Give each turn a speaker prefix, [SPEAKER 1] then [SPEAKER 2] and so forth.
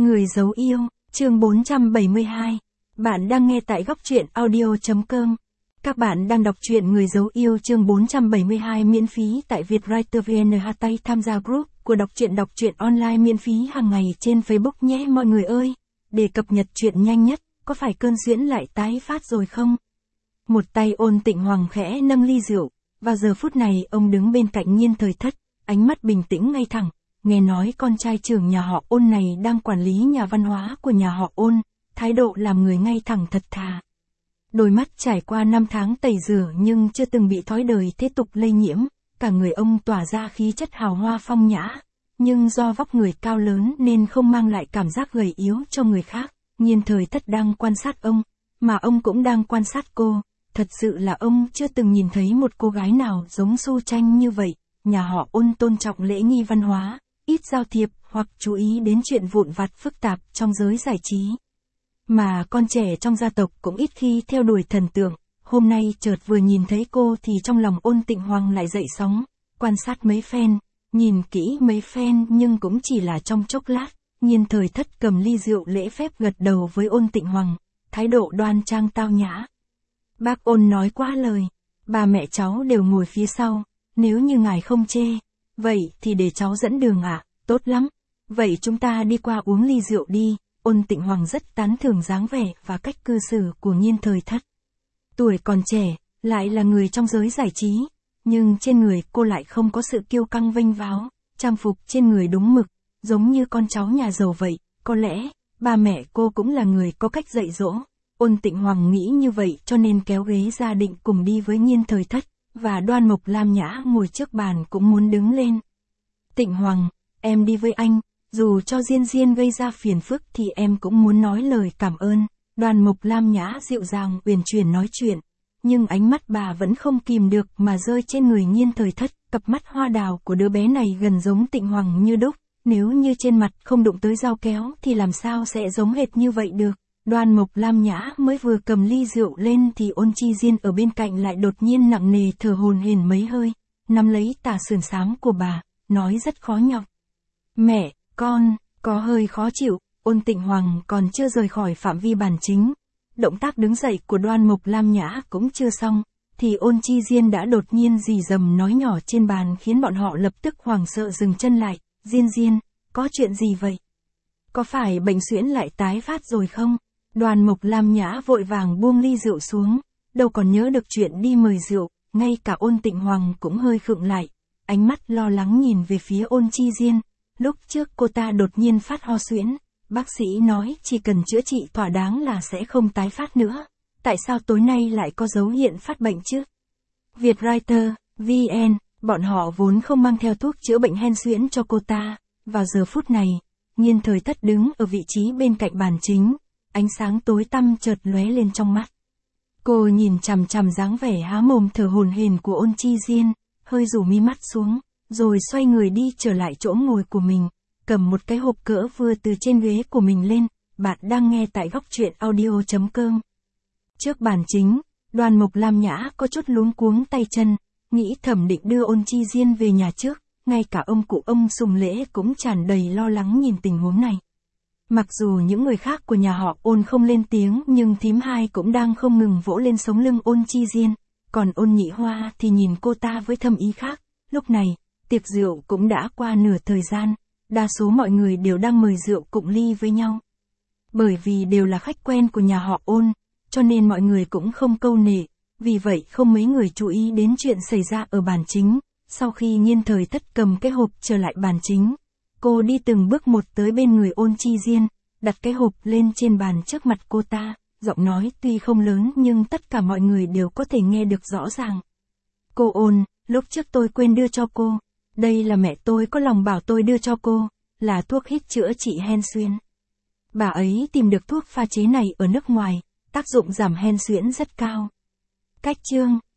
[SPEAKER 1] Người giấu yêu, chương 472. Bạn đang nghe tại góc truyện audio.com. Các bạn đang đọc truyện Người giấu yêu chương 472 miễn phí tại Vietwriter VN. Tay tham gia group của đọc truyện online miễn phí hàng ngày trên Facebook nhé mọi người ơi. Để cập nhật truyện nhanh nhất, có phải cơn suyễn lại tái phát rồi không? Một tay Ôn Tịnh Hoàng khẽ nâng ly rượu. Vào giờ phút này ông đứng bên cạnh Nhiên Thời Thất, ánh mắt bình tĩnh ngay thẳng. Nghe nói con trai trưởng nhà họ Ôn này đang quản lý nhà văn hóa của nhà họ Ôn, thái độ làm người ngay thẳng thật thà. Đôi mắt trải qua 5 tháng tẩy rửa nhưng chưa từng bị thói đời thế tục lây nhiễm, cả người ông tỏa ra khí chất hào hoa phong nhã, nhưng do vóc người cao lớn nên không mang lại cảm giác gầy yếu cho người khác. Nhiên Thời Thất đang quan sát ông, mà ông cũng đang quan sát cô, thật sự là ông chưa từng nhìn thấy một cô gái nào giống Su Tranh như vậy. Nhà họ Ôn tôn trọng lễ nghi văn hóa, ít giao thiệp hoặc chú ý đến chuyện vụn vặt phức tạp trong giới giải trí. Mà con trẻ trong gia tộc cũng ít khi theo đuổi thần tượng, hôm nay chợt vừa nhìn thấy cô thì trong lòng Ôn Tịnh Hoàng lại dậy sóng, quan sát mấy phen, nhìn kỹ mấy phen nhưng cũng chỉ là trong chốc lát. Nhiên Thời Thất cầm ly rượu lễ phép gật đầu với Ôn Tịnh Hoàng, thái độ đoan trang tao nhã. Bác Ôn nói quá lời, ba mẹ cháu đều ngồi phía sau, nếu như ngài không chê, vậy thì để cháu dẫn đường ạ. Tốt lắm, vậy chúng ta đi qua uống ly rượu đi. Ôn Tịnh Hoàng rất tán thưởng dáng vẻ và cách cư xử của Nhiên Thời Thất. Tuổi còn trẻ, lại là người trong giới giải trí, nhưng trên người cô lại không có sự kiêu căng vênh váo, trang phục trên người đúng mực, giống như con cháu nhà giàu vậy. Có lẽ, ba mẹ cô cũng là người có cách dạy dỗ. Ôn Tịnh Hoàng nghĩ như vậy cho nên kéo ghế ra định cùng đi với Nhiên Thời Thất, và Đoan Mộc Lam Nhã ngồi trước bàn cũng muốn đứng lên. Tịnh Hoàng, em đi với anh, dù cho Diên Diên gây ra phiền phức thì em cũng muốn nói lời cảm ơn. Đoan Mộc Lam Nhã dịu dàng uyển chuyển nói chuyện, nhưng ánh mắt bà vẫn không kìm được mà rơi trên người Nhiên Thời Thất. Cặp mắt hoa đào của đứa bé này gần giống Tịnh Hoàng như đúc, nếu như trên mặt không đụng tới dao kéo thì làm sao sẽ giống hệt như vậy được. Đoan Mộc Lam Nhã mới vừa cầm ly rượu lên thì Ôn Chi Diên ở bên cạnh lại đột nhiên nặng nề thở hổn hển mấy hơi, nắm lấy tà sườn xám của bà, nói rất khó nhọc. Mẹ, con, có hơi khó chịu. Ôn Tịnh Hoàng còn chưa rời khỏi phạm vi bàn chính. Động tác đứng dậy của Đoan Mộc Lam Nhã cũng chưa xong, thì Ôn Chi Diên đã đột nhiên rì rầm nói nhỏ trên bàn khiến bọn họ lập tức hoảng sợ dừng chân lại. Diên Diên, có chuyện gì vậy? Có phải bệnh suyễn lại tái phát rồi không? Đoan Mộc Lam Nhã vội vàng buông ly rượu xuống, đâu còn nhớ được chuyện đi mời rượu, ngay cả Ôn Tịnh Hoàng cũng hơi khựng lại, ánh mắt lo lắng nhìn về phía Ôn Chi Diên. Lúc trước cô ta đột nhiên phát ho suyễn, bác sĩ nói chỉ cần chữa trị thỏa đáng là sẽ không tái phát nữa. Tại sao tối nay lại có dấu hiện phát bệnh chứ? Vietwriter, VN, bọn họ vốn không mang theo thuốc chữa bệnh hen suyễn cho cô ta. Vào giờ phút này, Nhiên Thời Thất đứng ở vị trí bên cạnh bàn chính, ánh sáng tối tăm chợt lóe lên trong mắt. Cô nhìn chằm chằm dáng vẻ há mồm thở hổn hển của Ôn Chi Diên, hơi rủ mi mắt xuống, rồi xoay người đi trở lại chỗ ngồi của mình, cầm một cái hộp cỡ vừa từ trên ghế của mình lên. Bạn đang nghe tại góc truyện audio.com. Trước bàn chính, Đoan Mộc Lam Nhã có chút luống cuống tay chân, nghĩ thầm định đưa Ôn Chi Diên về nhà trước, ngay cả ông cụ ông Sùng Lễ cũng tràn đầy lo lắng nhìn tình huống này. Mặc dù những người khác của nhà họ Ôn không lên tiếng nhưng thím hai cũng đang không ngừng vỗ lên sống lưng Ôn Chi Diên, còn Ôn Nhị Hoa thì nhìn cô ta với thâm ý khác. Lúc này, tiệc rượu cũng đã qua nửa thời gian, đa số mọi người đều đang mời rượu cụng ly với nhau. Bởi vì đều là khách quen của nhà họ Ôn, cho nên mọi người cũng không câu nệ, vì vậy không mấy người chú ý đến chuyện xảy ra ở bàn chính. Sau khi Nhiên Thời Thất cầm cái hộp trở lại bàn chính, cô đi từng bước một tới bên người Ôn Chi Diên, đặt cái hộp lên trên bàn trước mặt cô ta, giọng nói tuy không lớn nhưng tất cả mọi người đều có thể nghe được rõ ràng. Cô Ôn, lúc trước tôi quên đưa cho cô, đây là mẹ tôi có lòng bảo tôi đưa cho cô, là thuốc hít chữa trị hen suyễn. Bà ấy tìm được thuốc pha chế này ở nước ngoài, tác dụng giảm hen suyễn rất cao. Cách chương